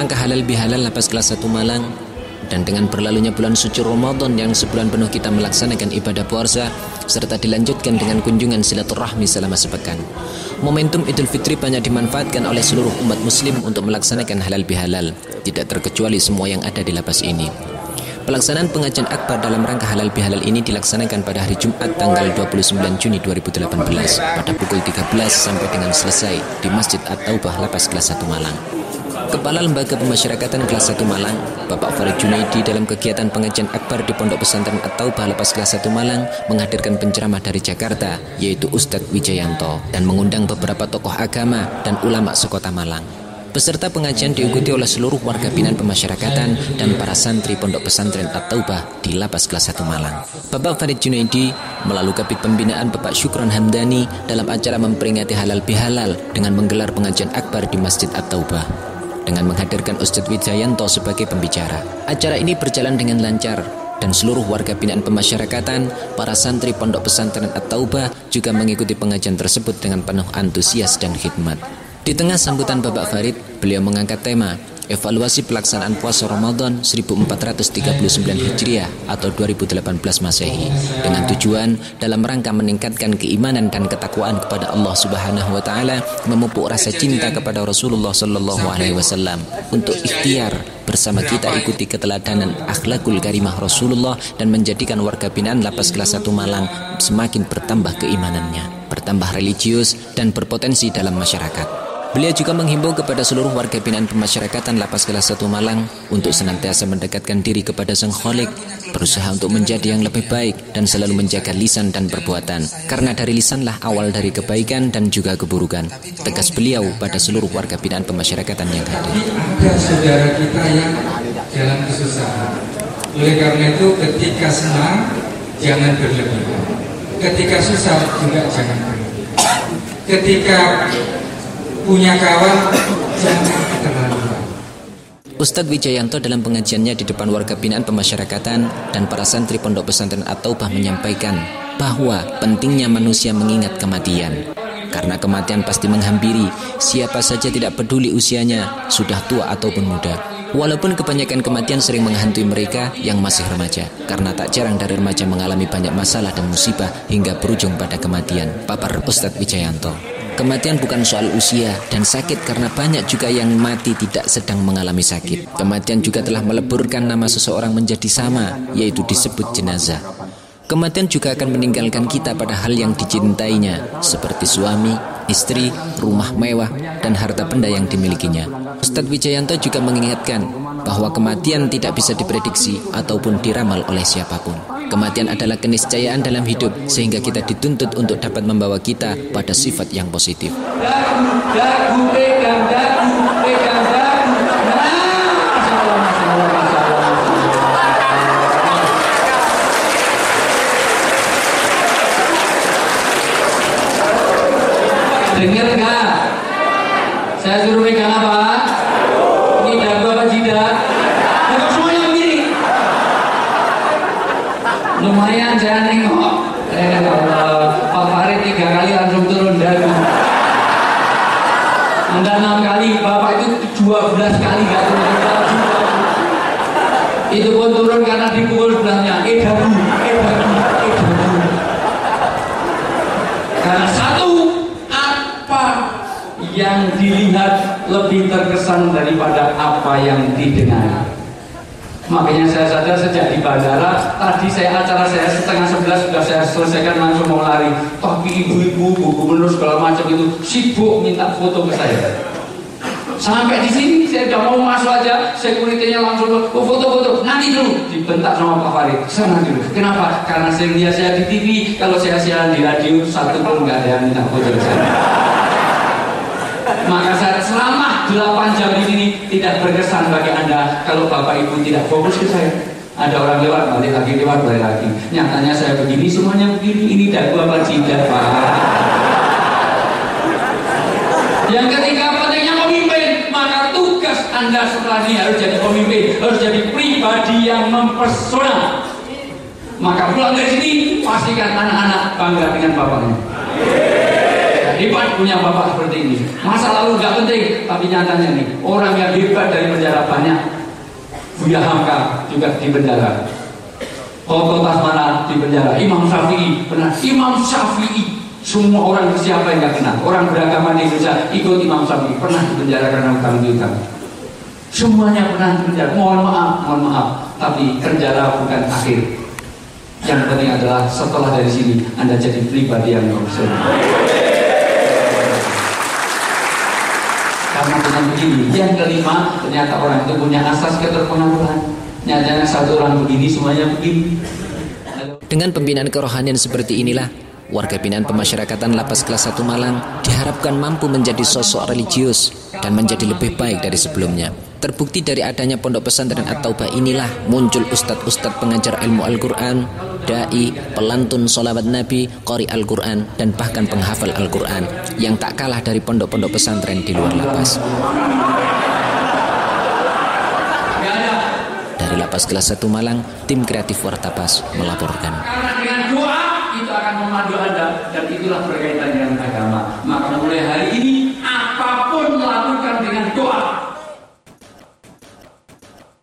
rangka halal bihalal lapas kelas 1 Malang, dan dengan berlalunya bulan suci Ramadan yang sebulan penuh kita melaksanakan ibadah puasa, serta dilanjutkan dengan kunjungan silaturahmi selama sepekan, momentum Idul Fitri banyak dimanfaatkan oleh seluruh umat muslim untuk melaksanakan halal bihalal, tidak terkecuali semua yang ada di lapas ini. Pelaksanaan pengajian akbar dalam rangka halal bihalal ini dilaksanakan pada hari Jumat tanggal 29 Juni 2018 pada pukul 13 sampai dengan selesai di Masjid At-Taubah Lapas Kelas 1 Malang. Kepala Lembaga Pemasyarakatan Kelas 1 Malang, Bapak Farid Junaidi, dalam kegiatan pengajian akbar di Pondok Pesantren At-Taubah Lapas Kelas 1 Malang menghadirkan penceramah dari Jakarta, yaitu Ustadz Wijayanto, dan mengundang beberapa tokoh agama dan ulama sekota Malang. Peserta pengajian diikuti oleh seluruh warga binaan pemasyarakatan dan para santri Pondok Pesantren At-Taubah di Lapas Kelas 1 Malang. Bapak Farid Junaidi melalui Kabid Pembinaan Bapak Syukron Hamdani dalam acara memperingati halal bihalal dengan menggelar pengajian akbar di Masjid At-Taubah dengan menghadirkan Ustadz Wijayanto sebagai pembicara. Acara ini berjalan dengan lancar dan seluruh warga binaan pemasyarakatan, para santri Pondok Pesantren At-Taubah juga mengikuti pengajian tersebut dengan penuh antusias dan khidmat. Di tengah sambutan Bapak Farid, beliau mengangkat tema evaluasi pelaksanaan puasa Ramadan 1439 Hijriah atau 2018 Masehi dengan tujuan dalam rangka meningkatkan keimanan dan ketakwaan kepada Allah Subhanahu wa taala, memupuk rasa cinta kepada Rasulullah sallallahu alaihi wasallam, untuk ikhtiar bersama kita ikuti keteladanan akhlakul karimah Rasulullah dan menjadikan warga binaan Lapas Kelas 1 Malang semakin bertambah keimanannya, bertambah religius dan berpotensi dalam masyarakat. Beliau juga menghimbau kepada seluruh warga binaan pemasyarakatan Lapas Kelas 1 Malang untuk senantiasa mendekatkan diri kepada Sang Khalik, berusaha untuk menjadi yang lebih baik dan selalu menjaga lisan dan perbuatan, karena dari lisanlah awal dari kebaikan dan juga keburukan, tegas beliau pada seluruh warga binaan pemasyarakatan yang hadir. Ada saudara kita yang dalam kesusahan. Oleh karena itu ketika senang jangan berlebihan, ketika susah juga jangan berlebihan, ketika punya kawan jangan keterlaluan. Ustadz Wijayanto dalam pengajiannya di depan warga binaan pemasyarakatan dan para santri Pondok Pesantren At-Taubah menyampaikan bahwa pentingnya manusia mengingat kematian, karena kematian pasti menghampiri siapa saja, tidak peduli usianya, sudah tua ataupun muda. Walaupun kebanyakan kematian sering menghantui mereka yang masih remaja, karena tak jarang dari remaja mengalami banyak masalah dan musibah hingga berujung pada kematian, papar Ustadz Wijayanto. Kematian bukan soal usia dan sakit, karena banyak juga yang mati tidak sedang mengalami sakit. Kematian juga telah meleburkan nama seseorang menjadi sama, yaitu disebut jenazah. Kematian juga akan meninggalkan kita pada hal yang dicintainya, seperti suami, istri, rumah mewah, dan harta benda yang dimilikinya. Ustadz Wijayanto juga mengingatkan bahwa kematian tidak bisa diprediksi ataupun diramal oleh siapapun. Kematian adalah keniscayaan dalam hidup, sehingga kita dituntut untuk dapat membawa kita pada sifat yang positif. Dagu, pegang dagu. Dengar nggak? Saya suruh pegang apa? Ini dagu apa jidat? Dagu semuanya begini. Lumayan saya nengok. Pak Farid 3 kali langsung turun dagu. Anda 6 kali, Bapak itu 12 kali nggak turun dagu. Itu pun turun karena dipukul sebelahnya. Dagu. Karena satu, apa yang dilihat lebih terkesan daripada apa yang didengar. Makanya saya sadar sejak di bandara, tadi acara saya setengah 11 sudah saya selesaikan, langsung mau lari. Tapi ibu-ibu, gubernur segala macam itu sibuk minta foto ke saya. Sampai di sini saya udah mau masuk aja, securitynya langsung foto-foto. Nanti dulu dibentak sama Pak Farid. Sana dulu. Kenapa? Karena sering lihat saya di TV, kalau saya siaran di radio satu pun nggak ada yang minta foto ke saya. Maka saya selama 8 jam di sini tidak berkesan bagi Anda kalau Bapak Ibu tidak fokus ke saya. Ada orang lewat, balik lagi. Nyatanya saya begini, semuanya begini. Ini dagu apa jidat, Pak? Yang ketiga, pentingnya pemimpin. Maka tugas Anda setelah ini harus jadi pemimpin, harus jadi pribadi yang mempesona. Maka pulang dari sini, pastikan anak-anak bangga dengan bapaknya. hebat punya bapak seperti ini. Masa lalu nggak penting, tapi nyatanya nih orang yang hebat dari penjara banyak. Buya Hamka juga di penjara, Toto Tasmana di penjara, Imam Syafi'i pernah. Imam Syafi'i, semua orang siapa yang nggak kenal? Orang beragama di Indonesia ikut Imam Syafi'i, pernah di penjara karena utang-utang. Semuanya pernah di penjara. Mohon maaf, tapi penjara bukan akhir. Yang penting adalah setelah dari sini Anda jadi pribadi yang profesional. Karena dengan begini, yang kelima, ternyata orang itu punya asas keterpengaruhan. Nyatanya satu orang begini, semuanya begini. Dengan pembinaan kerohanian seperti inilah, warga binaan pemasyarakatan Lapas Kelas 1 Malang diharapkan mampu menjadi sosok religius dan menjadi lebih baik dari sebelumnya. Terbukti dari adanya pondok pesantren At-Taubah inilah muncul ustadz-ustadz pengajar ilmu Al-Quran, dai, pelantun sholawat Nabi, qori Al-Quran, dan bahkan penghafal Al-Quran yang tak kalah dari pondok-pondok pesantren di luar lapas. Dari Lapas Kelas 1 Malang, tim kreatif Wartapas melaporkan. Karena dengan doa itu akan memandu Anda, dan itulah berkaitan dengan agama. Maka mulai hari ini